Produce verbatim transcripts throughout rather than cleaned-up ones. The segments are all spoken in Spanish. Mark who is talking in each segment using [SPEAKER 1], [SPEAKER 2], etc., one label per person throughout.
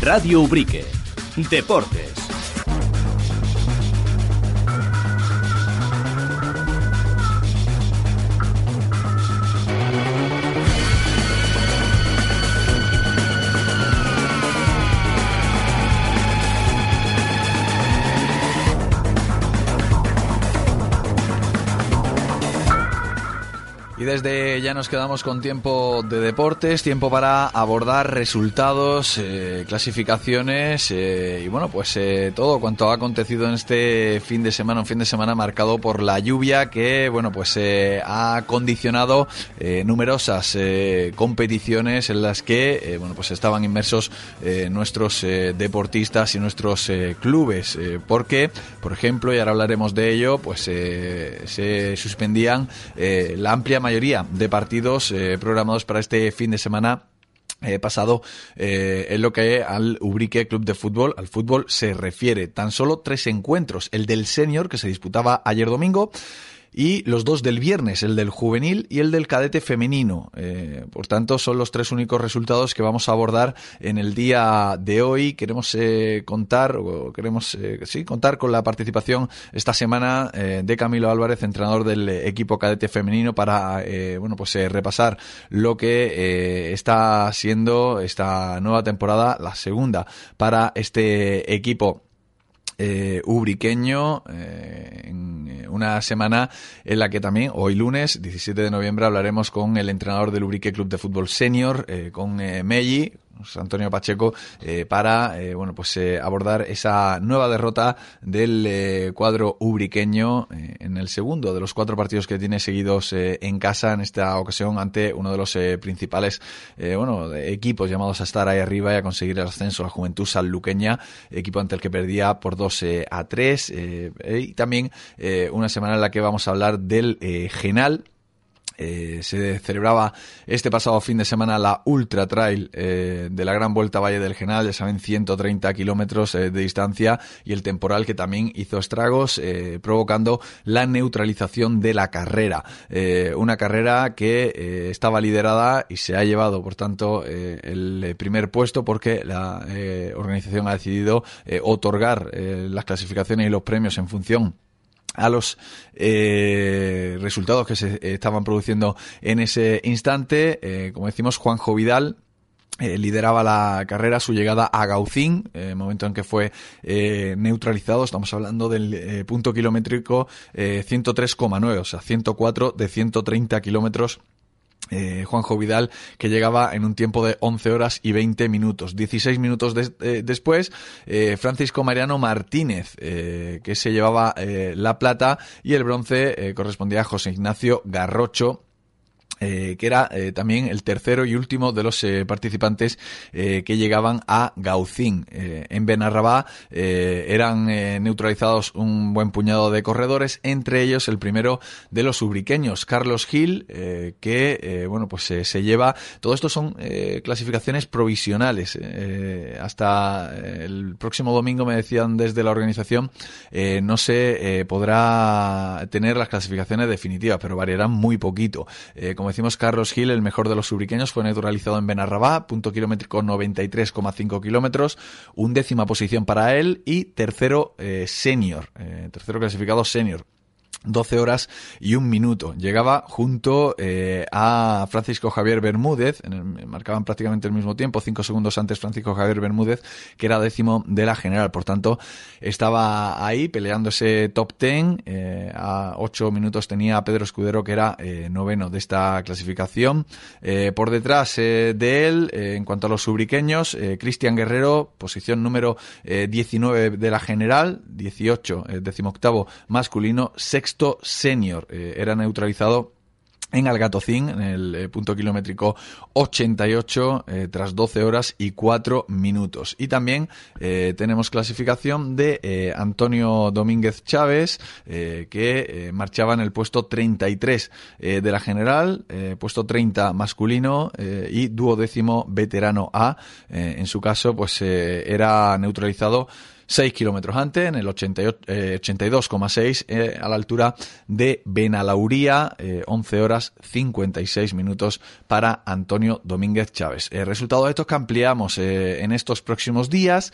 [SPEAKER 1] Radio Ubrique. Deportes.
[SPEAKER 2] Y desde ya nos quedamos con tiempo de deportes, tiempo para abordar resultados, eh, clasificaciones eh, y bueno, pues eh, todo cuanto ha acontecido en este fin de semana, un fin de semana marcado por la lluvia que bueno, pues eh, ha condicionado eh, numerosas eh, competiciones en las que eh, bueno, pues estaban inmersos eh, nuestros eh, deportistas y nuestros eh, clubes, eh, porque, por ejemplo, y ahora hablaremos de ello, pues eh, se suspendían eh, la amplia mayoría mayoría de partidos eh, programados para este fin de semana eh, pasado eh, en lo que al Ubrique Club de Fútbol, al fútbol se refiere. Tan solo tres encuentros, el del senior que se disputaba ayer domingo y los dos del viernes, el del juvenil y el del cadete femenino. Eh, por tanto, son los tres únicos resultados que vamos a abordar en el día de hoy. Queremos eh, contar, o queremos eh, sí, contar con la participación esta semana eh, de Camilo Álvarez, entrenador del equipo cadete femenino, para eh, bueno, pues eh, repasar lo que eh, está siendo esta nueva temporada, la segunda para este equipo Eh, ubriqueño, eh, en una semana en la que también, hoy lunes, diecisiete de noviembre, hablaremos con el entrenador del Ubrique Club de Fútbol Senior, eh, con eh, Melli, Antonio Pacheco, eh, para eh, bueno, pues eh, abordar esa nueva derrota del eh, cuadro ubriqueño eh, en el segundo de los cuatro partidos que tiene seguidos eh, en casa, en esta ocasión ante uno de los eh, principales eh, bueno, equipos llamados a estar ahí arriba y a conseguir el ascenso, la Juventud Sanluqueña, equipo ante el que perdía por dos eh, a tres, eh, y también eh, una semana en la que vamos a hablar del eh, Genal. Eh, se celebraba este pasado fin de semana la Ultra Trail eh, de la Gran Vuelta Valle del Genal, ya saben, ciento treinta kilómetros eh, de distancia, y el temporal que también hizo estragos, eh, provocando la neutralización de la carrera. Eh, una carrera que eh, estaba liderada y se ha llevado, por tanto, eh, el primer puesto porque la eh, organización ha decidido eh, otorgar eh, las clasificaciones y los premios en función a los eh, resultados que se eh, estaban produciendo en ese instante. Eh, como decimos, Juanjo Vidal Eh, lideraba la carrera, su llegada a Gaucín, eh, momento en que fue eh, neutralizado. Estamos hablando del eh, punto kilométrico eh, ciento tres coma nueve, o sea, ciento cuatro de ciento treinta kilómetros. Eh, Juanjo Vidal, que llegaba en un tiempo de once horas y veinte minutos. dieciséis minutos de, eh, después, eh, Francisco Mariano Martínez, eh, que se llevaba eh, la plata, y el bronce eh, correspondía a José Ignacio Garrocho, Eh, que era eh, también el tercero y último de los eh, participantes eh, que llegaban a Gaucín. Eh, en Benarrabá eh, eran eh, neutralizados un buen puñado de corredores, entre ellos el primero de los ubriqueños, Carlos Gil, eh, que eh, bueno, pues eh, se lleva. Todo esto son eh, clasificaciones provisionales. Eh, hasta el próximo domingo, me decían desde la organización, eh, no se eh, podrá tener las clasificaciones definitivas, pero variarán muy poquito. Eh, como decimos, Carlos Gil, el mejor de los ubriqueños, fue neutralizado en Benarrabá, punto kilométrico noventa y tres coma cinco kilómetros, undécima posición para él, y tercero eh, senior, eh, tercero clasificado senior. doce horas y un minuto. Llegaba junto eh, a Francisco Javier Bermúdez, en el, marcaban prácticamente el mismo tiempo, cinco segundos antes Francisco Javier Bermúdez, que era décimo de la general. Por tanto, estaba ahí peleando ese top ten. Eh, a ocho minutos tenía a Pedro Escudero, que era eh, noveno de esta clasificación. Eh, por detrás eh, de él, eh, en cuanto a los ubriqueños, eh, Cristian Guerrero, posición número eh, diecinueve de la general, dieciocho, eh, decimoctavo masculino, sexto senior, eh, era neutralizado en Algatocín, en el eh, punto kilométrico ochenta y ocho, eh, tras doce horas y cuatro minutos. Y también eh, tenemos clasificación de eh, Antonio Domínguez Chávez, eh, que eh, marchaba en el puesto treinta y tres eh, de la general, eh, puesto treinta masculino, eh, y duodécimo veterano A. Eh, en su caso, pues eh, era neutralizado seis kilómetros antes, en el ochenta y dos coma seis, eh, a la altura de Benalauría, eh, once horas cincuenta y seis minutos para Antonio Domínguez Chávez. Eh, resultado de estos que ampliamos eh, en estos próximos días,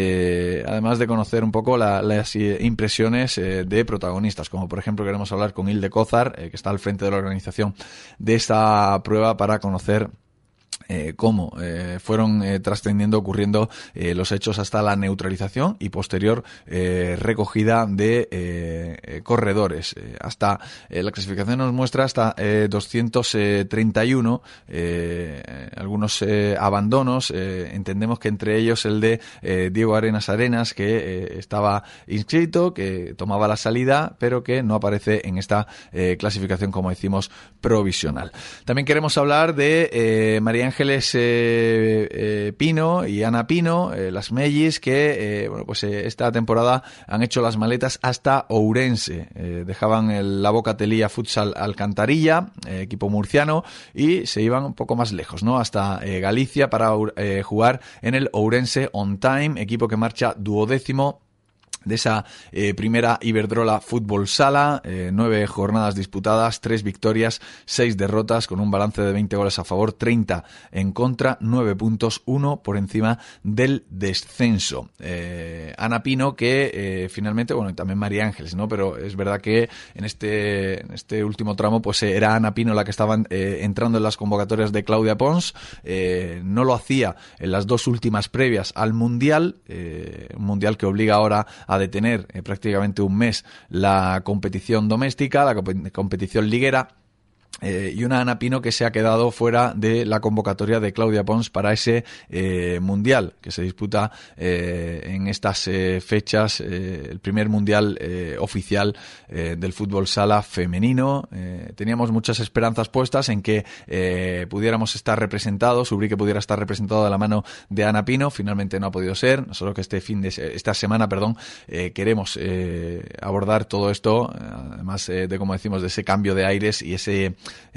[SPEAKER 2] eh, además de conocer un poco la, las impresiones eh, de protagonistas, como por ejemplo queremos hablar con Hilde Cózar, eh, que está al frente de la organización de esta prueba, para conocer Eh, cómo eh, fueron eh, trascendiendo, ocurriendo eh, los hechos hasta la neutralización y posterior eh, recogida de eh, eh, corredores. Eh, hasta eh, la clasificación nos muestra hasta eh, doscientos treinta y uno, eh, algunos eh, abandonos, eh, entendemos que entre ellos el de eh, Diego Arenas Arenas, que eh, estaba inscrito, que tomaba la salida, pero que no aparece en esta eh, clasificación, como decimos, provisional. También queremos hablar de eh, María Ángeles eh, eh, Pino y Ana Pino, eh, las mellis, que eh, bueno, pues eh, esta temporada han hecho las maletas hasta Ourense. Eh, dejaban el, la Boca Telía Futsal Alcantarilla, eh, equipo murciano, y se iban un poco más lejos, ¿no? Hasta eh, Galicia para eh, jugar en el Ourense On Time, equipo que marcha duodécimo de esa eh, primera Iberdrola Fútbol Sala. Eh, nueve jornadas disputadas, tres victorias, seis derrotas, con un balance de veinte goles a favor, treinta en contra, nueve puntos, uno por encima del descenso. Eh, Ana Pino, que eh, finalmente, bueno, y también María Ángeles, ¿no? Pero es verdad que en este, en este último tramo, pues eh, era Ana Pino la que estaba eh, entrando en las convocatorias de Claudia Pons. Eh, no lo hacía en las dos últimas previas al Mundial, eh, un Mundial que obliga ahora a detener eh, prácticamente un mes la competición doméstica, la comp- competición liguera. Eh, y una Ana Pino que se ha quedado fuera de la convocatoria de Claudia Pons para ese eh, mundial que se disputa eh, en estas eh, fechas, eh, el primer mundial eh, oficial eh, del fútbol sala femenino. Eh, teníamos muchas esperanzas puestas en que eh, pudiéramos estar representados, Ubrique pudiera estar representado de la mano de Ana Pino. Finalmente no ha podido ser. Nosotros que este fin de esta semana, perdón, eh, queremos eh, abordar todo esto, además eh, de, como decimos, de ese cambio de aires y ese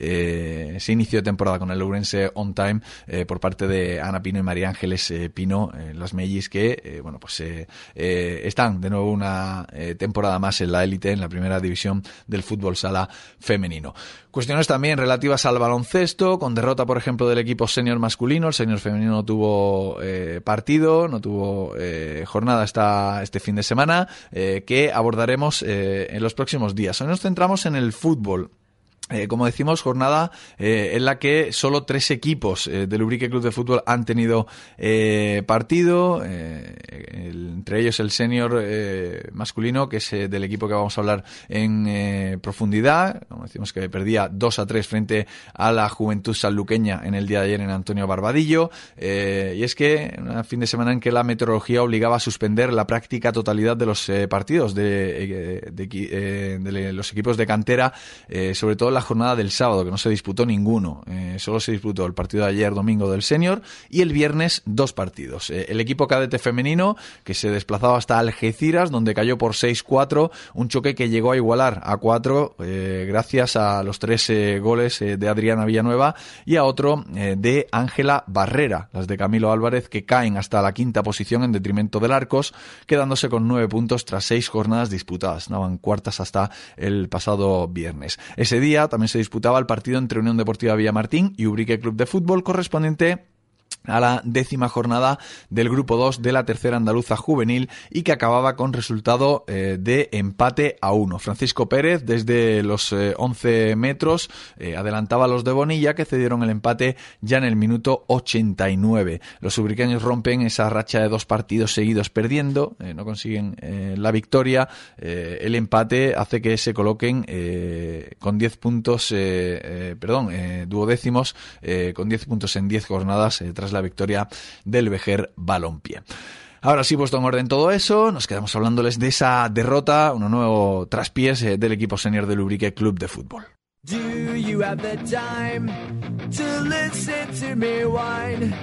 [SPEAKER 2] Eh, ese inicio de temporada con el Ourense On Time eh, por parte de Ana Pino y María Ángeles eh, Pino, eh, las mellis que eh, bueno pues eh, eh, están de nuevo una eh, temporada más en la élite, en la primera división del fútbol sala femenino. Cuestiones también relativas al baloncesto, con derrota por ejemplo del equipo senior masculino. El senior femenino no tuvo eh, partido, no tuvo eh, jornada esta, este fin de semana, eh, que abordaremos eh, en los próximos días. Hoy nos centramos en el fútbol. Eh, como decimos, jornada eh, en la que solo tres equipos eh, del Ubrique Club de Fútbol han tenido eh, partido, eh, el, entre ellos el senior eh, masculino, que es eh, del equipo que vamos a hablar en eh, profundidad. Como decimos, que perdía dos a tres frente a la Juventud Sanluqueña en el día de ayer en Antonio Barbadillo. Eh, y es que un fin de semana en que la meteorología obligaba a suspender la práctica totalidad de los eh, partidos de, de, de, de, de los equipos de cantera, eh, sobre todo la jornada del sábado, que no se disputó ninguno. Eh, solo se disputó el partido de ayer domingo del senior y el viernes dos partidos. Eh, el equipo cadete femenino, que se desplazaba hasta Algeciras, donde cayó por seis cuatro, un choque que llegó a igualar a cuatro eh, gracias a los tres eh, goles eh, de Adriana Villanueva y a otro eh, de Ángela Barrera, las de Camilo Álvarez, que caen hasta la quinta posición en detrimento del Arcos, quedándose con nueve puntos tras seis jornadas disputadas. Estaban cuartas hasta el pasado viernes. Ese día también se disputaba el partido entre Unión Deportiva Villamartín y Ubrique Club de Fútbol, correspondiente a la décima jornada del grupo dos de la tercera andaluza juvenil, y que acababa con resultado eh, de empate a uno. Francisco Pérez, desde los eh, once metros, eh, adelantaba a los de Bonilla, que cedieron el empate ya en el minuto ochenta y nueve. Los ubriqueños rompen esa racha de dos partidos seguidos perdiendo, eh, no consiguen eh, la victoria. Eh, el empate hace que se coloquen eh, con diez puntos, eh, eh, perdón, eh, duodécimos, eh, con diez puntos en diez jornadas, eh, tras la victoria del Vejer Balompié. Ahora sí, puesto en orden todo eso, nos quedamos hablándoles de esa derrota, un nuevo traspiés eh, del equipo senior del Ubrique Club de Fútbol.
[SPEAKER 3] Do you have the time to listen to me whine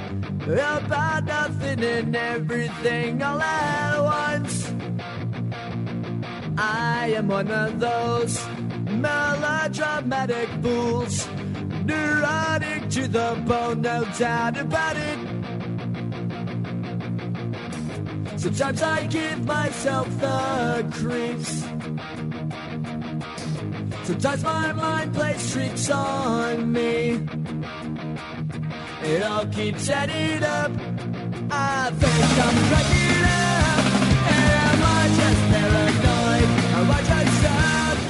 [SPEAKER 3] about nothing and everything all at once? I am one of those melodramatic fools, neurotic to the bone, no doubt about it. Sometimes I give myself the creeps. Sometimes my mind plays tricks on me. It all keeps adding up. I think I'm cracking up. And am I just paranoid? Am I just up?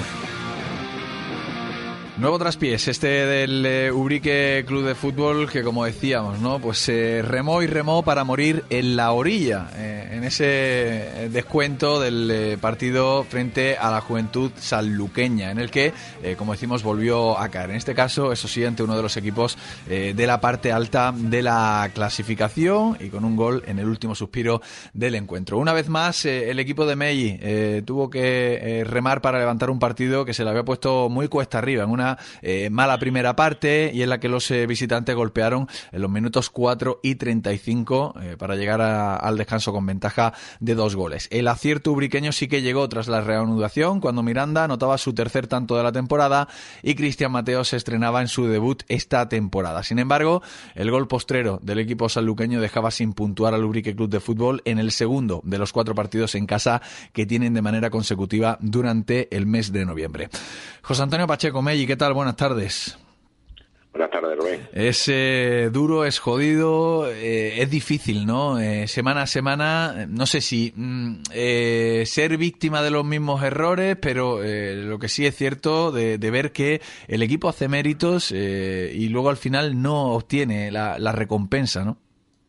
[SPEAKER 2] Nuevo traspiés, este del eh, Ubrique Club de Fútbol, que como decíamos, ¿no? Pues eh, remó y remó para morir en la orilla, eh, en ese descuento del eh, partido frente a la Juventud Sanluqueña, en el que, eh, como decimos, volvió a caer. En este caso, eso sí, ante uno de los equipos eh, de la parte alta de la clasificación y con un gol en el último suspiro del encuentro. Una vez más, eh, el equipo de Melli eh, tuvo que eh, remar para levantar un partido que se le había puesto muy cuesta arriba, en una Eh, mala primera parte y en la que los eh, visitantes golpearon en los minutos cuatro y treinta y cinco eh, para llegar a, al descanso con ventaja de dos goles. El acierto ubriqueño sí que llegó tras la reanudación, cuando Miranda anotaba su tercer tanto de la temporada y Cristian Mateo se estrenaba en su debut esta temporada. Sin embargo, el gol postrero del equipo sanluqueño dejaba sin puntuar al Ubrique Club de Fútbol en el segundo de los cuatro partidos en casa que tienen de manera consecutiva durante el mes de noviembre. José Antonio Pacheco, Melli, ¿qué tal? Buenas tardes.
[SPEAKER 4] Buenas tardes, Rubén.
[SPEAKER 2] Es eh, duro, es jodido, eh, es difícil, ¿no? Eh, semana a semana, no sé si mm, eh, ser víctima de los mismos errores, pero eh, lo que sí es cierto de, de ver que el equipo hace méritos eh, y luego al final no obtiene la, la recompensa, ¿no?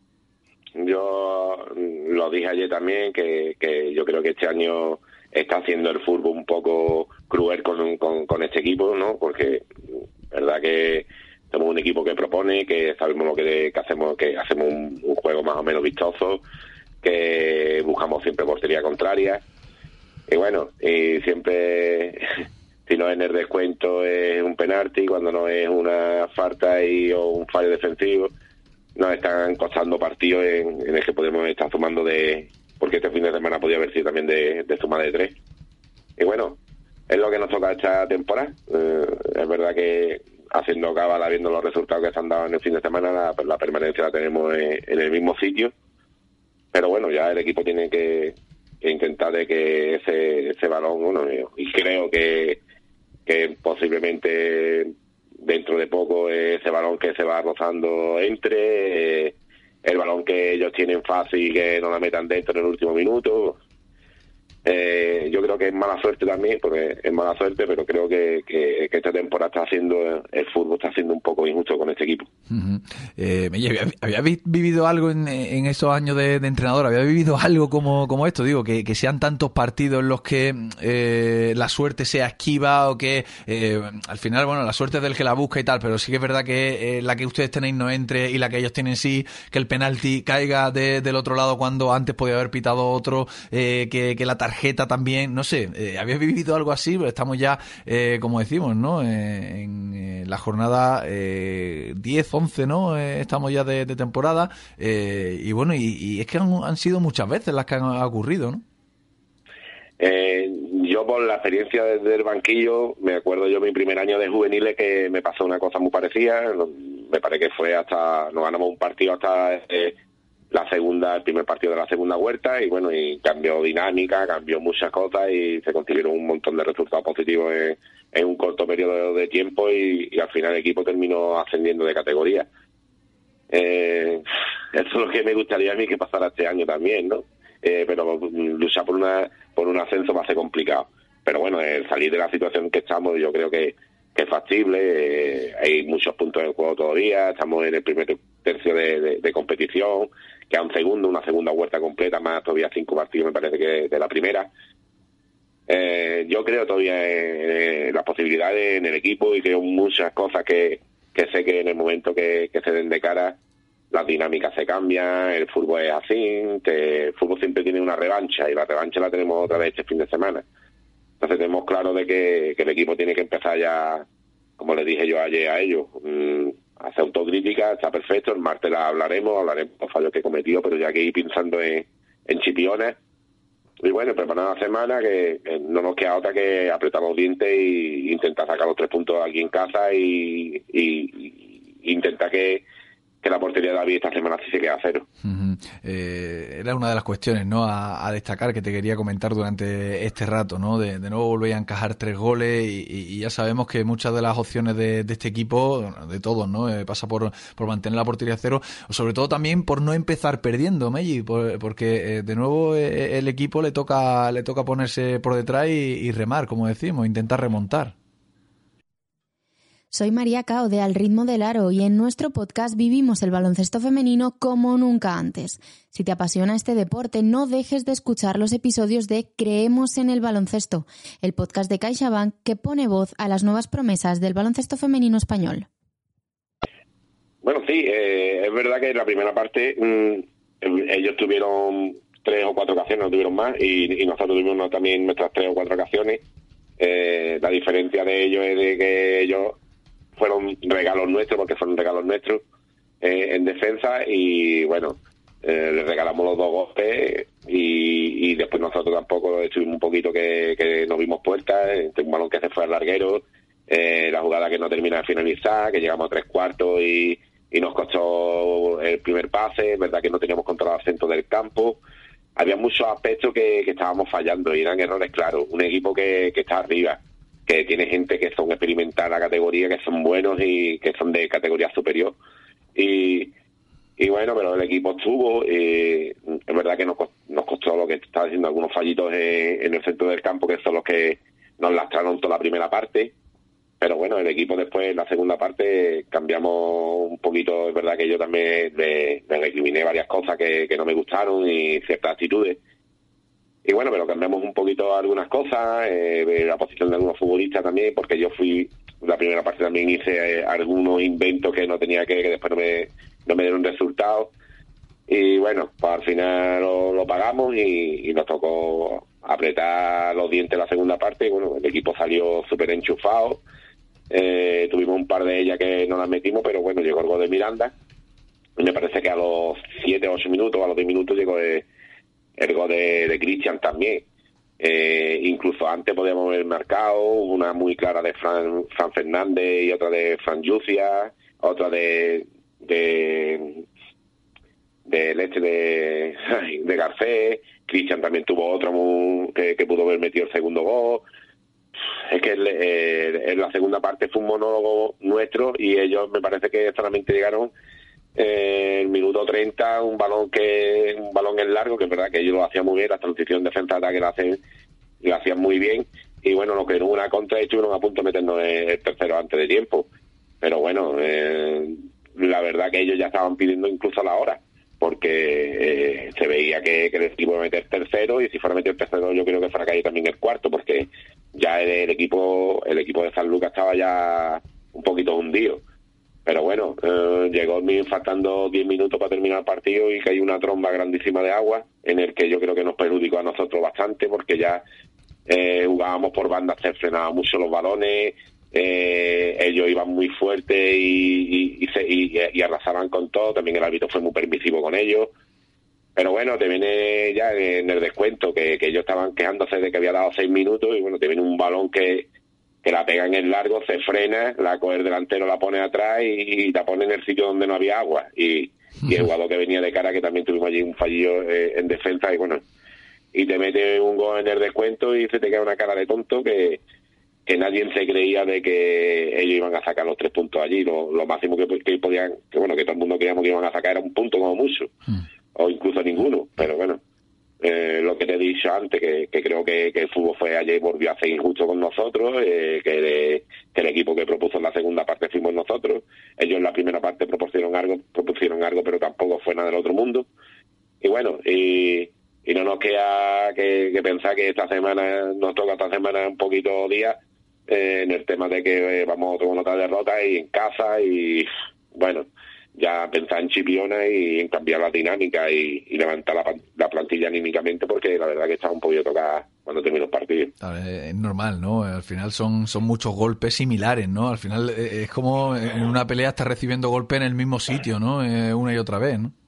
[SPEAKER 4] Yo lo dije ayer también, que, que yo creo que este año está haciendo el fútbol un poco cruel con, con, con este equipo, ¿no? Porque verdad que somos un equipo que propone, que sabemos lo que, que hacemos, que hacemos un, un juego más o menos vistoso, que buscamos siempre portería contraria. Y bueno, y siempre, si no es en el descuento es un penalti, cuando no es una falta y, o un fallo defensivo, nos están costando partidos en, en el que podemos estar sumando de... porque este fin de semana podía haber sido también de, de suma de tres. Y bueno, es lo que nos toca esta temporada. Eh, es verdad que haciendo cábala, viendo los resultados que se han dado en el fin de semana, la, la permanencia la tenemos en, en el mismo sitio. Pero bueno, ya el equipo tiene que, que intentar de que ese, ese balón, bueno, y creo que, que posiblemente dentro de poco ese balón que se va rozando entre... Eh, el balón que ellos tienen fácil y que no la metan dentro en el último minuto. Eh, yo creo que es mala suerte también, porque es mala suerte, pero creo que, que, que esta temporada está haciendo, el fútbol está haciendo un poco injusto con este equipo.
[SPEAKER 2] Uh-huh. eh, ¿Había vivido algo en, en estos años de, de entrenador? ¿Había vivido algo como, como esto? Digo, que, que sean tantos partidos en los que eh, la suerte sea esquiva o que eh, al final, bueno, la suerte es del que la busca y tal, pero sí que es verdad que eh, la que ustedes tenéis no entre y la que ellos tienen sí, que el penalti caiga de, del otro lado cuando antes podía haber pitado otro, eh, que, que la tarjeta también, no sé, eh, ¿habías vivido algo así? Pero estamos ya, eh, como decimos, ¿no? Eh, en eh, la jornada eh, diez, once, ¿no? Eh, estamos ya de, de temporada eh, y bueno, y, y es que han, han sido muchas veces las que han ocurrido, ¿no?
[SPEAKER 4] Eh, yo por la experiencia desde el banquillo, me acuerdo yo mi primer año de juveniles que me pasó una cosa muy parecida, me parece que fue hasta, nos ganamos un partido hasta... Eh, la segunda, el primer partido de la segunda vuelta y bueno, y cambió dinámica, cambió muchas cosas y se consiguieron un montón de resultados positivos en, en un corto periodo de tiempo y, y al final el equipo terminó ascendiendo de categoría. Eh, eso es lo que me gustaría a mí que pasara este año también, ¿no? Eh, pero luchar por una por un ascenso va a ser complicado. Pero bueno, el salir de la situación en que estamos yo creo que, que es factible, eh, hay muchos puntos en juego todavía, estamos en el primer tercio de, de, de competición, queda un segundo, una segunda vuelta completa, más todavía cinco partidos me parece que de la primera. Eh, yo creo todavía en, en las posibilidades en el equipo y creo muchas cosas que, que sé que en el momento que, que se den de cara, las dinámicas se cambian, el fútbol es así, que el fútbol siempre tiene una revancha y la revancha la tenemos otra vez este fin de semana. Entonces tenemos claro de que, que el equipo tiene que empezar ya, como les dije yo ayer a ellos, mmm, hacer autocrítica, está perfecto, el martes la hablaremos, hablaremos de los fallos que he cometido, pero ya que ir pensando en, en chipiones, y bueno, preparar la semana, que, que no nos queda otra que apretar los dientes e intentar sacar los tres puntos aquí en casa y, y, y intentar que, que que la portería de David esta semana sí se queda a cero.
[SPEAKER 2] Uh-huh. Eh, era una de las cuestiones, ¿no?, a, a destacar, que te quería comentar durante este rato, ¿no? De, de nuevo volvéis a encajar tres goles y, y ya sabemos que muchas de las opciones de, de este equipo, de todos, ¿no?, eh, pasa por, por mantener la portería a cero, sobre todo también por no empezar perdiendo, Meji, por, porque eh, de nuevo eh, el equipo le toca le toca ponerse por detrás y, y remar, como decimos, intentar remontar.
[SPEAKER 5] Soy María Cao de Al Ritmo del Aro y en nuestro podcast vivimos el baloncesto femenino como nunca antes. Si te apasiona este deporte, no dejes de escuchar los episodios de Creemos en el baloncesto, el podcast de CaixaBank que pone voz a las nuevas promesas del baloncesto femenino español.
[SPEAKER 4] Bueno, sí, eh, es verdad que en la primera parte mmm, ellos tuvieron tres o cuatro ocasiones, no tuvieron más, y, y nosotros tuvimos también nuestras tres o cuatro ocasiones. Eh, la diferencia de ellos es de que ellos fueron regalos nuestros, porque fueron regalos nuestros eh, en defensa, y bueno, eh, les regalamos los dos golpes y, y después nosotros tampoco estuvimos un poquito que, que no vimos puertas, un balón que se fue al larguero, eh, la jugada que no termina de finalizar, que llegamos a tres cuartos y, y nos costó el primer pase, es verdad que no teníamos controlado el centro del campo. Había muchos aspectos que, que estábamos fallando y eran errores claros. Un equipo que, que está arriba, que tiene gente que son experimentadas en la categoría, que son buenos y que son de categoría superior. Y, y bueno, pero el equipo estuvo, eh, es verdad que nos, nos costó lo que está diciendo, algunos fallitos en, en el centro del campo, que son los que nos lastraron toda la primera parte. Pero bueno, el equipo después, en la segunda parte, cambiamos un poquito. Es verdad que yo también le, le recriminé varias cosas que, que no me gustaron y ciertas actitudes. Y bueno, pero cambiamos un poquito algunas cosas, eh, la posición de algunos futbolistas también, porque yo fui, la primera parte también hice eh, algunos inventos que no tenía que, que después no me, no me dieron resultados. Y bueno, pues al final lo, lo pagamos y, y nos tocó apretar los dientes la segunda parte. Y bueno, el equipo salió súper enchufado. Eh, tuvimos un par de ellas que no las metimos, pero bueno, llegó el gol de Miranda. Y me parece que a los siete o ocho minutos, a los diez minutos llegó de... el gol de, de Cristian también. Eh, incluso antes podíamos haber marcado una muy clara de Fran, Fran Fernández y otra de Fran Yucia, otra de de del este de, de Garcés. Cristian también tuvo otra muy, que, que pudo haber metido el segundo gol. Es que el, el, en la segunda parte fue un monólogo nuestro y ellos me parece que solamente llegaron Eh, el minuto treinta, un balón que un balón en largo, que es verdad que ellos lo hacían muy bien, la transición defensa-ataque la hacen lo hacían muy bien, y bueno, nos quedó una contra y estuvieron a punto de meternos el tercero antes de tiempo, pero bueno, eh, la verdad que ellos ya estaban pidiendo incluso la hora, porque eh, se veía que, que el equipo iba a meter tercero, y si fuera a meter tercero yo creo que fuera a caer también el cuarto, porque ya el, el equipo el equipo de San Lucas estaba ya un poquito hundido. Pero bueno, eh, llegó faltando diez minutos para terminar el partido y cayó una tromba grandísima de agua, en el que yo creo que nos perjudicó a nosotros bastante, porque ya eh, jugábamos por bandas, se frenaban mucho los balones, eh, ellos iban muy fuertes y, y, y, se, y, y arrasaban con todo. También el árbitro fue muy permisivo con ellos. Pero bueno, te viene ya en el descuento que, que ellos estaban quejándose de que había dado seis minutos y bueno, te viene un balón que... que la pegan en largo, se frena, la coge el delantero, la pone atrás y, y la pone en el sitio donde no había agua. Y, y el jugador que venía de cara, que también tuvimos allí un fallido eh, en defensa, y bueno, y te mete un gol en el descuento y se te queda una cara de tonto que, que nadie se creía de que ellos iban a sacar los tres puntos allí. Lo, lo máximo que, que podían, que bueno, que todo el mundo creíamos que iban a sacar era un punto como mucho, mm. o incluso ninguno, pero bueno. Eh, lo que te he dicho antes, que, que creo que, que el fútbol fue ayer y volvió a ser injusto con nosotros, eh, que, de, que el equipo que propuso en la segunda parte fuimos nosotros. Ellos en la primera parte propusieron algo, propusieron algo, pero tampoco fue nada del otro mundo. Y bueno, y, y no nos queda que, que pensar que esta semana, nos toca esta semana un poquito día, eh, en el tema de que eh, vamos a tomar otra derrota y en casa, y bueno, ya pensar en Chipiona y en cambiar la dinámica y, y levantar la, la plantilla anímicamente, porque la verdad que estaba un poquito tocada cuando terminó el partido.
[SPEAKER 2] Es normal, ¿no? Al final son, son muchos golpes similares, ¿no? Al final es como en una pelea estás recibiendo golpes en el mismo sitio, ¿no? Eh, una y otra vez, ¿no?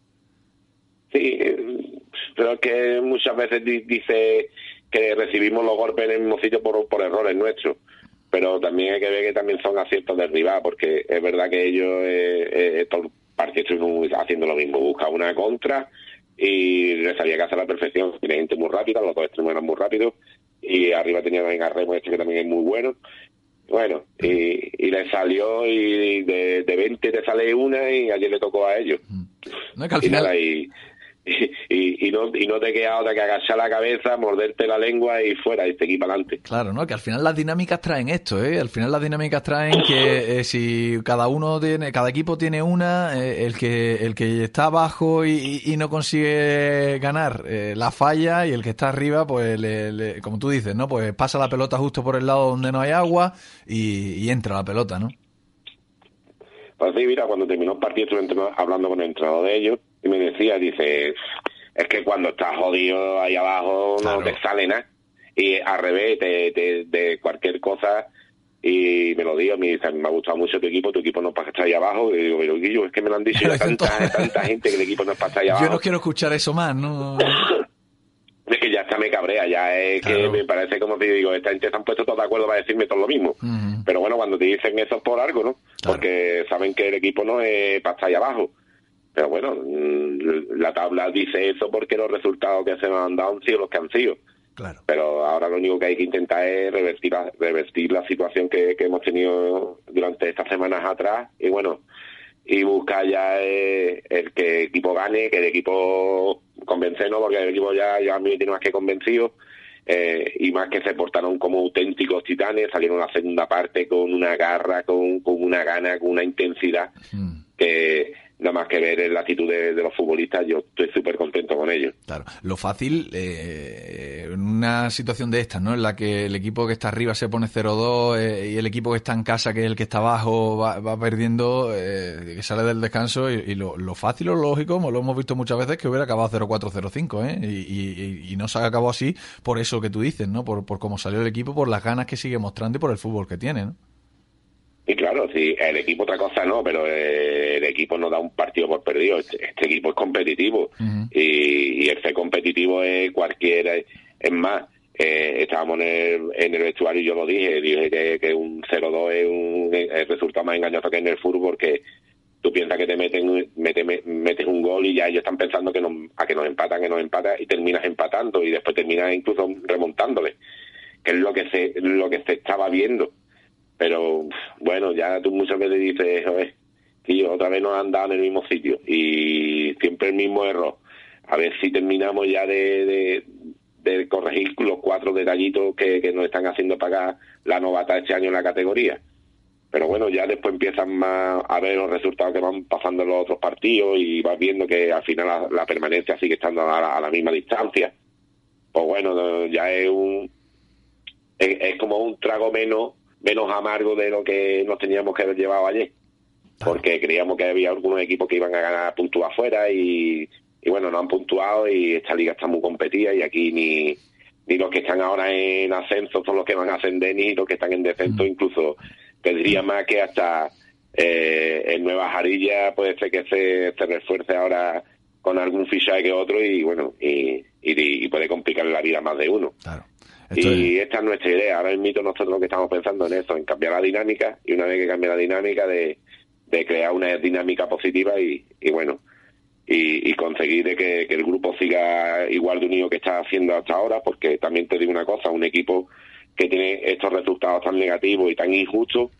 [SPEAKER 4] Sí, pero es que muchas veces dice que recibimos los golpes en el mismo sitio por, por errores nuestros. Pero también hay que ver que también son aciertos del rival, porque es verdad que ellos, eh, eh, partido estuvimos haciendo lo mismo, buscaba una contra y le sabía que hacer a la perfección. Tiene gente muy rápida, los dos extremos eran muy rápidos, y arriba tenía también a Remo este que también es muy bueno. Bueno, y, y le salió, y de, de veinte te sale una, y ayer le tocó a ellos.
[SPEAKER 2] No, es que al
[SPEAKER 4] y
[SPEAKER 2] final...
[SPEAKER 4] nada, y, y, y, no, y no te queda otra que agachar la cabeza, morderte la lengua y fuera, y seguir para adelante.
[SPEAKER 2] Claro, ¿no? Que al final las dinámicas traen esto, ¿eh? Al final las dinámicas traen que eh, si cada uno tiene, cada equipo tiene una, eh, el que el que está abajo y, y no consigue ganar eh, la falla, y el que está arriba, pues, le, le, como tú dices, ¿no? Pues pasa la pelota justo por el lado donde no hay agua y, y entra la pelota, ¿no?
[SPEAKER 4] Pues sí, mira, cuando terminó el partido estuve hablando con el entrenador de ellos, y me decía, dice, es que cuando estás jodido ahí abajo no
[SPEAKER 2] claro.
[SPEAKER 4] te sale nada, y al revés, te, te, de cualquier cosa, y me lo digo, me dice, me ha gustado mucho tu equipo, tu equipo no es para estar ahí abajo, y digo, pero Guillo, es que me lo han dicho ya tanta, tanta gente que el equipo no es para estar ahí abajo.
[SPEAKER 2] Yo no quiero escuchar eso más, ¿no?
[SPEAKER 4] Es que ya está me cabrea, ya es claro. Que me parece como si digo, esta gente se han puesto todos de acuerdo para decirme todo lo mismo. Uh-huh. Pero bueno, cuando te dicen eso es por algo, ¿no? Claro. Porque saben que el equipo no es para estar ahí abajo. Pero bueno, la tabla dice eso porque los resultados que se nos han dado han sido los que han sido.
[SPEAKER 2] Claro.
[SPEAKER 4] Pero ahora lo único que hay que intentar es revertir la, revertir la situación que, que hemos tenido durante estas semanas atrás. Y bueno, y buscar ya eh, el que el equipo gane, que el equipo convencernos, porque el equipo ya, ya a mí me tiene más que convencido, eh, y más que se portaron como auténticos titanes, salieron a la segunda parte con una garra, con, con una gana, con una intensidad, mm. que nada más que ver en la actitud de, de los futbolistas, yo estoy súper contento con ellos.
[SPEAKER 2] Claro, lo fácil, eh, en una situación de estas, ¿no? En la que el equipo que está arriba se pone cero dos eh, y el equipo que está en casa, que es el que está abajo, va, va perdiendo, eh, que sale del descanso, y, y lo, lo fácil o lógico, como lo hemos visto muchas veces, que hubiera acabado cero cuatro cero cinco, ¿eh? Y, y, y no se ha acabado así por eso que tú dices, ¿no? Por, por cómo salió el equipo, por las ganas que sigue mostrando y por el fútbol que tiene, ¿no?
[SPEAKER 4] Y claro, sí, el equipo otra cosa no, pero el equipo no da un partido por perdido. Este, este equipo es competitivo, uh-huh. y, y el ser competitivo es cualquiera. Es más, eh, estábamos en el, en el vestuario y yo lo dije, dije que, que un cero dos es un el resultado más engañoso que en el fútbol, porque tú piensas que te meten mete, metes un gol y ya ellos están pensando que nos, a que nos empatan, que nos empatan, y terminas empatando y después terminas incluso remontándole, que es lo que se, lo que se estaba viendo. Pero bueno, ya tú muchas veces dices, joder, tío, otra vez nos han dado en el mismo sitio y siempre el mismo error. A ver si terminamos ya de, de, de corregir los cuatro detallitos que, que nos están haciendo pagar la novata este año en la categoría. Pero bueno, ya después empiezan más a ver los resultados que van pasando en los otros partidos y vas viendo que al final la, la permanencia sigue estando a la, a la misma distancia. Pues bueno, ya es un es, es como un trago menos menos amargo de lo que nos teníamos que haber llevado ayer, porque creíamos que había algunos equipos que iban a ganar puntuar afuera y, y bueno, no han puntuado, y esta liga está muy competida, y aquí ni ni los que están ahora en ascenso son los que van a ascender, ni los que están en descenso, mm. incluso tendría más que hasta eh, en Nueva Jarilla puede ser que se, se refuerce ahora con algún fichaje que otro, y bueno, y, y, y puede complicar la vida más de uno.
[SPEAKER 2] Claro.
[SPEAKER 4] Y esta es nuestra idea. Ahora mismo nosotros lo que estamos pensando en eso, en cambiar la dinámica, y una vez que cambie la dinámica, de, de crear una dinámica positiva y, y bueno, y, y conseguir de que, que el grupo siga igual de unido que está haciendo hasta ahora, porque también te digo una cosa, un equipo que tiene estos resultados tan negativos y tan injustos,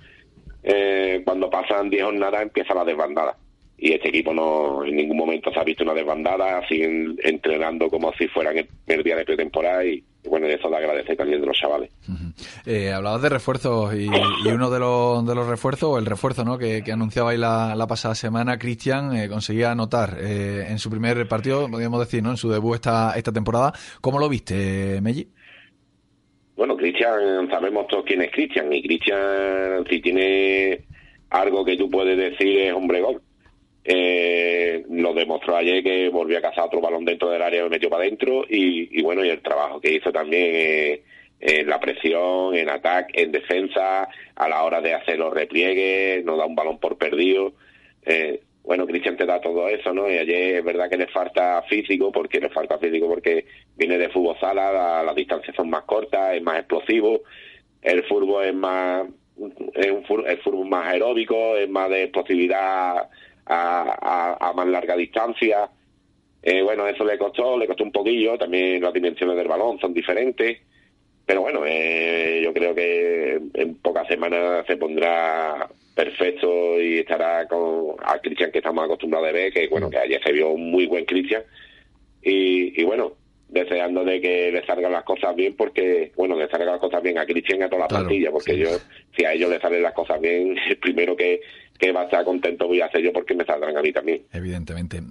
[SPEAKER 4] eh, cuando pasan diez jornadas empieza la desbandada. Y este equipo no en ningún momento se ha visto una desbandada, siguen entrenando como si fueran el primer día de pretemporada, y, y bueno, eso le agradece también de los chavales.
[SPEAKER 2] Uh-huh. Eh, hablabas de refuerzos, y, y uno de los de los refuerzos, o el refuerzo, ¿no?, que, que anunciabais la, la pasada semana, Cristian, eh, conseguía anotar eh, en su primer partido, podríamos decir, ¿no?, en su debut esta esta temporada. ¿Cómo lo viste, Melli?
[SPEAKER 4] Bueno, Cristian, sabemos todos quién es Cristian, y Cristian, si tiene algo que tú puedes decir, es hombre gol. Eh, lo demostró ayer, que volvió a cazar otro balón dentro del área y lo metió para adentro, y, y bueno, y el trabajo que hizo también eh, en la presión, en ataque, en defensa, a la hora de hacer los repliegues, no da un balón por perdido. Eh, bueno, Cristian te da todo eso, ¿no? Y ayer es verdad que le falta físico, porque le falta físico porque viene de fútbol sala, la, las distancias son más cortas, es más explosivo, el fútbol es más es un fútbol, el fútbol más aeróbico, es más de explosividad a, a, a más larga distancia. Eh, bueno, eso le costó, le costó un poquillo, también las dimensiones del balón son diferentes, pero bueno, eh, yo creo que en pocas semanas se pondrá perfecto y estará con a Cristian, que estamos acostumbrados a ver, que bueno, que ayer se vio un muy buen Cristian, y, y bueno, deseando de que le salgan las cosas bien, porque, bueno, le salgan las cosas bien a Cristian y a toda la
[SPEAKER 2] claro,
[SPEAKER 4] plantilla, porque
[SPEAKER 2] sí.
[SPEAKER 4] yo, si a ellos les salen las cosas bien, el primero que, que va a estar contento voy a ser yo, porque me saldrán a mí también.
[SPEAKER 2] Evidentemente.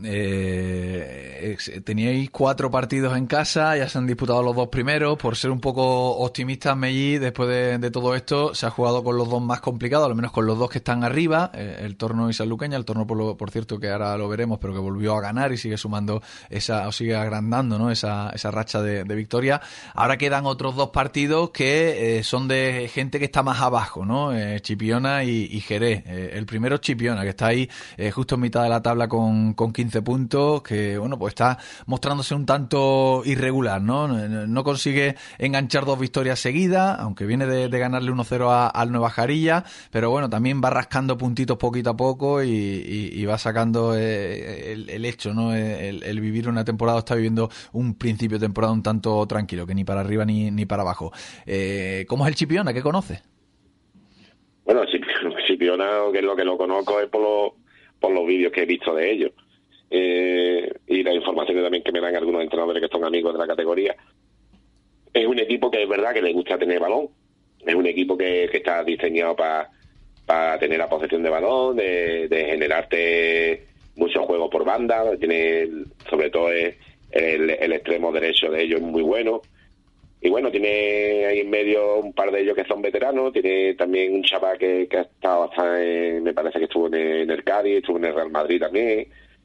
[SPEAKER 2] Eh, teníais cuatro partidos en casa, ya se han disputado los dos primeros. Por ser un poco optimistas, Mellí, después de, de todo esto, se ha jugado con los dos más complicados, al menos con los dos que están arriba, eh, el Torno y Sanluqueña. El Torno, por, lo, por cierto, que ahora lo veremos, pero que volvió a ganar y sigue sumando esa, o sigue agrandando, ¿no?, esa, esa racha de, de victoria. Ahora quedan otros dos partidos que eh, son de gente que está más abajo, ¿no? Eh, Chipiona y, y Jerez. Eh, el primero es Chipiona, que está ahí eh, justo en mitad de la tabla con, con quince puntos, que bueno, pues está mostrándose un tanto irregular, ¿no? No, no consigue enganchar dos victorias seguidas, aunque viene de, de ganarle uno cero a, al Nueva Jarilla, pero bueno, también va rascando puntitos poquito a poco y, y, y va sacando eh, el, el hecho, ¿no? El, el vivir una temporada, está viviendo un principio de temporada un tanto tranquilo, que ni para arriba ni, ni para abajo. Eh, ¿Cómo es el Chipiona? ¿Qué conoce?
[SPEAKER 4] Bueno, Chipiona, que es lo que lo conozco, es por los, por los vídeos que he visto de ellos. Eh, y las informaciones también que me dan algunos entrenadores que son amigos de la categoría. Es un equipo que es verdad que le gusta tener balón. Es un equipo que, que está diseñado para para tener la posesión de balón, de, de generarte muchos juegos por banda. Tiene, sobre todo, el, el, el extremo derecho de ellos es muy bueno. Y bueno, tiene ahí en medio un par de ellos que son veteranos. Tiene también un chaval que, que ha estado hasta en, me parece que estuvo en el, en el Cádiz, estuvo en el Real Madrid también.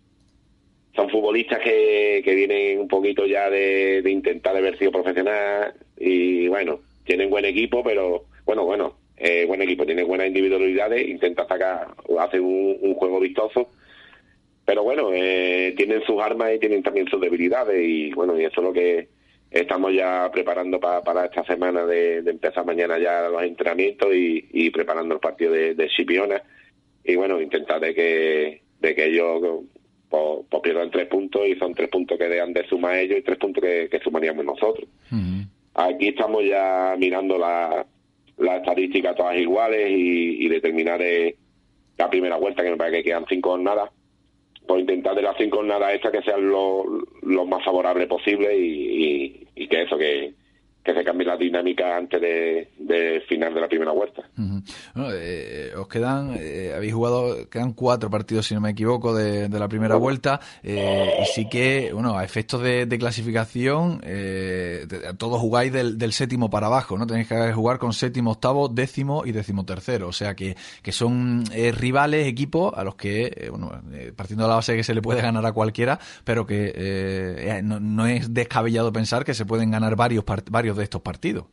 [SPEAKER 4] Son futbolistas que, que vienen un poquito ya de, de intentar haber sido profesional. Y bueno, tienen buen equipo, pero bueno, bueno, eh, buen equipo, tiene buenas individualidades, intenta sacar, hace un, un juego vistoso. Pero bueno, eh, tienen sus armas y tienen también sus debilidades. Y bueno, y eso es lo que estamos ya preparando pa, para esta semana de, de empezar mañana ya los entrenamientos y, y preparando el partido de, de Chipiona. Y bueno, intentar de que, de que ellos pues, pues pierdan tres puntos, y son tres puntos que dejan de sumar ellos y tres puntos que, que sumaríamos nosotros. Uh-huh. Aquí estamos ya mirando la, la estadística todas iguales y, y determinar eh, la primera vuelta, que me parece que quedan cinco jornadas. Por intentar de las cinco jornadas estas que sean lo, lo más favorable posible y, y, y que eso, que, que se cambie la dinámica antes de, de final de la primera vuelta.
[SPEAKER 2] Uh-huh. Bueno, eh, os quedan, eh, habéis jugado, quedan cuatro partidos, si no me equivoco, de, de la primera vuelta, eh, y sí que, bueno, a efectos de, de clasificación, eh, de, todos jugáis del, del séptimo para abajo, ¿no? Tenéis que jugar con séptimo, octavo, décimo y décimo tercero, o sea que, que son eh, rivales, equipos a los que, eh, bueno, eh, partiendo de la base de que se le puede ganar a cualquiera, pero que eh, no, no es descabellado pensar que se pueden ganar varios part- varios de estos partidos.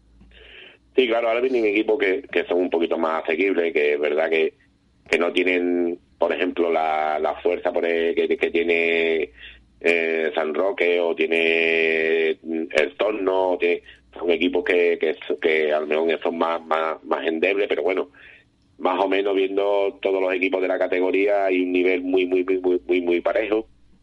[SPEAKER 4] Sí, claro, ahora vienen equipos que, que son un poquito más asequibles, que es verdad que, que no tienen, por ejemplo, la, la fuerza por el, que, que tiene eh, San Roque o tiene el Torno, o tiene, son equipos que, que, que a lo mejor son más, más, más endebles, pero bueno, más o menos viendo todos los equipos de la categoría hay un nivel muy, muy, muy, muy, muy, muy parejo.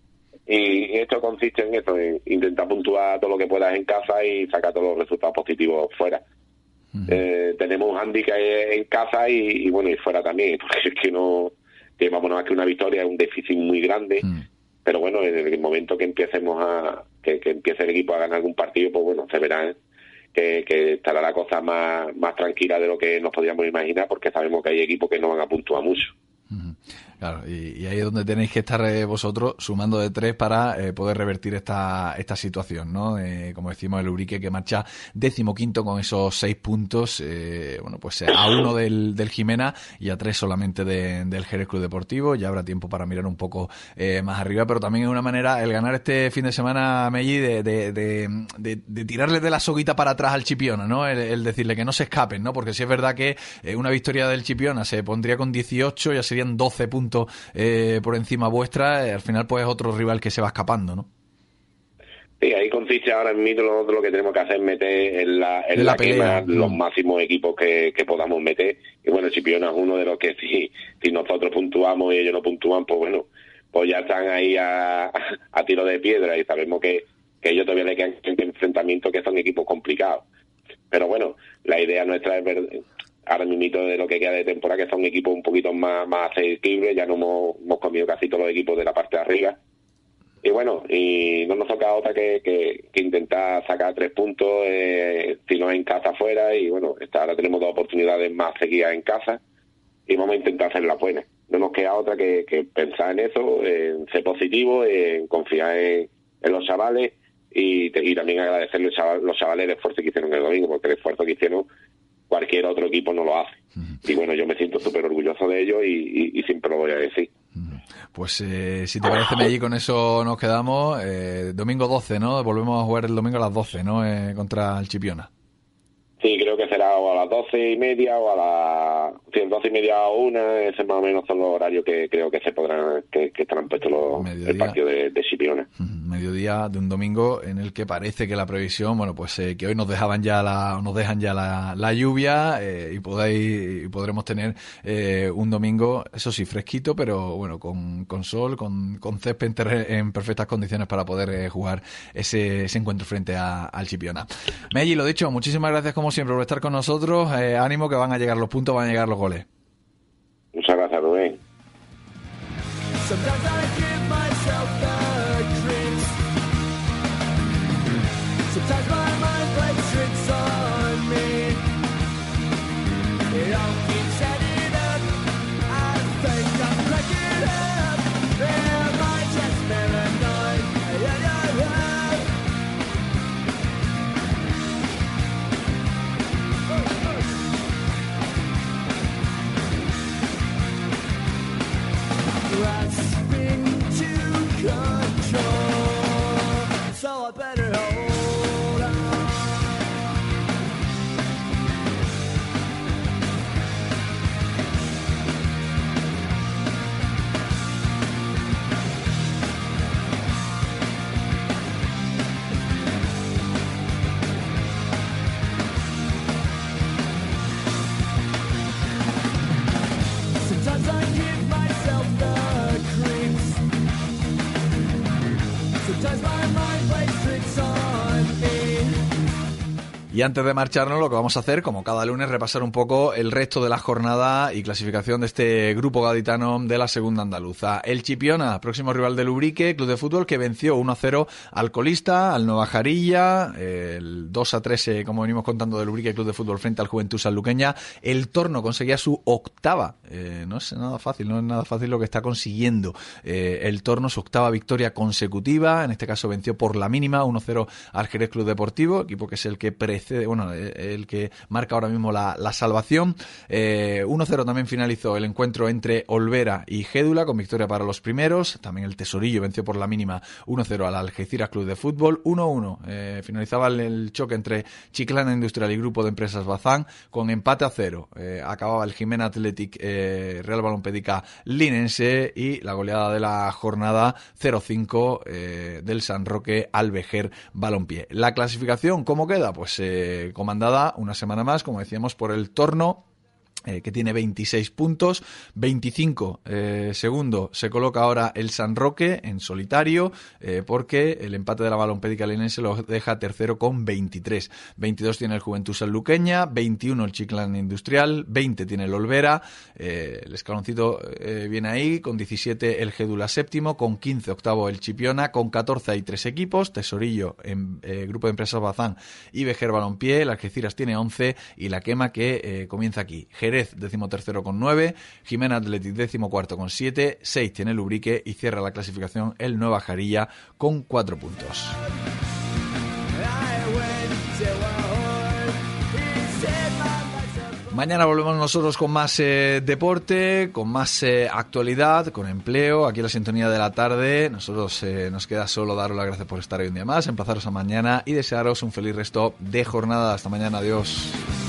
[SPEAKER 4] Y esto consiste en eso, en intentar puntuar todo lo que puedas en casa y sacar todos los resultados positivos fuera. Uh-huh. Eh, tenemos un handicap en casa y, y bueno, y fuera también, porque es que no tenemos nada más que una victoria, es un déficit muy grande. Uh-huh. Pero bueno, en el momento que empecemos a, que, que empiece el equipo a ganar algún partido, pues bueno, se verá que, que estará la cosa más, más tranquila de lo que nos podíamos imaginar, porque sabemos que hay equipos que no van a puntuar mucho.
[SPEAKER 2] Uh-huh. Claro, y, y ahí es donde tenéis que estar eh, vosotros sumando de tres para eh, poder revertir esta esta situación, ¿no? Eh, como decimos, el Ubrique, que marcha decimoquinto con esos seis puntos, eh, bueno, pues a uno del, del Jimena y a tres solamente de, del Jerez Club Deportivo. Ya habrá tiempo para mirar un poco eh, más arriba, pero también es una manera el ganar este fin de semana, Mellí, de, de, de, de, de tirarle de la soguita para atrás al Chipiona, ¿no? El, el decirle que no se escapen, ¿no? Porque si es verdad que eh, una victoria del Chipiona se pondría con dieciocho, ya serían doce puntos Eh, por encima vuestra, eh, al final pues es otro rival que se va escapando, ¿no?
[SPEAKER 4] Sí, ahí consiste ahora mismo nosotros lo que tenemos que hacer es meter en la, en
[SPEAKER 2] En
[SPEAKER 4] la,
[SPEAKER 2] la pelea.
[SPEAKER 4] quema los máximos equipos que, que podamos meter. Y bueno, el Chipiona es uno de los que si, si nosotros puntuamos y ellos no puntúan, pues bueno, pues ya están ahí a, a tiro de piedra y sabemos que, que ellos todavía le quedan enfrentamientos que son equipos complicados. Pero bueno, la idea nuestra es ver ahora mismo de lo que queda de temporada, que son equipos un poquito más, más asequibles. Ya no hemos, hemos comido casi todos los equipos de la parte de arriba. Y bueno, y no nos toca otra que, que, que intentar sacar tres puntos, eh, si no en casa afuera. Y bueno, esta, ahora tenemos dos oportunidades más seguidas en casa y vamos a intentar hacerlas buenas. No nos queda otra que, que pensar en eso, en ser positivo, en confiar en, en los chavales y, y también agradecerle a los chavales el esfuerzo que hicieron el domingo, porque el esfuerzo que hicieron cualquier otro equipo no lo hace. Y bueno, yo me siento súper orgulloso de ellos y, y, y siempre lo voy a decir.
[SPEAKER 2] Pues eh, si te parece, Melli, con eso nos quedamos. Eh, domingo doce, ¿no? Volvemos a jugar el domingo a las doce, ¿no? Eh, contra el Chipiona.
[SPEAKER 4] Sí, creo que será o a las doce y media o a las sí, doce y media o una. Ese más o menos son los horarios que creo que se podrán, que, que estarán puestos los, el partido de, de Chipiona.
[SPEAKER 2] Mediodía de un domingo en el que parece que la previsión, bueno, pues eh, que hoy nos dejaban ya la, nos dejan ya la, la lluvia eh, y podéis, y podremos tener eh, un domingo, eso sí, fresquito, pero bueno, con, con sol, con, con césped en, ter- en perfectas condiciones para poder eh, jugar ese, ese encuentro frente a, al Chipiona. Melli, lo dicho, muchísimas gracias como siempre por estar con nosotros. Eh, ánimo que van a llegar los puntos, van a llegar los goles.
[SPEAKER 4] Muchas gracias, Rubén.
[SPEAKER 3] Sometimes I give myself the creeps. Sometimes my mind plays tricks on me. It all keeps adding up. I think I'm cracking up. Am I just paranoid? Yeah, yeah, yeah. Grasping to control, so I better hold on. Sometimes I give myself the creeps. Sometimes my mind plays tricks on me.
[SPEAKER 2] Y antes de marcharnos, lo que vamos a hacer, como cada lunes, repasar un poco el resto de la jornada y clasificación de este grupo gaditano de la segunda andaluza. El Chipiona, próximo rival del Ubrique, club de fútbol que venció uno a cero al colista, al Nueva Jarilla, el dos a tres, eh, como venimos contando, del Ubrique, club de fútbol frente al Juventud Sanluqueña. El Torno conseguía su octava, eh, no es nada fácil, no es nada fácil lo que está consiguiendo eh, el Torno, su octava victoria consecutiva, en este caso venció por la mínima, uno a cero al Jerez Club Deportivo, equipo que es el que precede, bueno, el que marca ahora mismo la, la salvación. eh, uno a cero también finalizó el encuentro entre Olvera y Gédula, con victoria para los primeros. También el Tesorillo venció por la mínima uno a cero al Algeciras Club de Fútbol. uno a uno eh, finalizaba el, el choque entre Chiclana Industrial y Grupo de Empresas Bazán, con empate a cero. Eh, acababa el Jimena Athletic eh, Real Balompédica Linense y la goleada de la jornada cero cinco eh, del San Roque al Vejer Balompié. La clasificación, ¿cómo queda? Pues eh, comandada una semana más, como decíamos, por el Torno, Eh, que tiene veintiséis puntos, veinticinco eh, segundo se coloca ahora el San Roque en solitario, eh, porque el empate de la Balompédica Linense lo deja tercero con veintitrés, veintidós tiene el Juventud Sanluqueña, veintiuno el Chiclana Industrial, veinte tiene el Olvera, eh, el escaloncito eh, viene ahí, con diecisiete el Gédula séptimo, con quince octavo el Chipiona, con catorce hay tres equipos, Tesorillo, en, eh, Grupo de Empresas Bazán y Vejer Balompié, el Algeciras tiene once y la quema que eh, comienza aquí. Jerez decimotercero con nueve, Jimena Athletic decimocuarto con siete, seis tiene el Ubrique y cierra la clasificación el Nueva Jarilla con cuatro puntos. Mañana volvemos nosotros con más eh, deporte, con más eh, actualidad, con empleo, aquí en la sintonía de la tarde. Nosotros eh, nos queda solo daros las gracias por estar hoy un día más, emplazaros a mañana y desearos un feliz resto de jornada. Hasta mañana, adiós.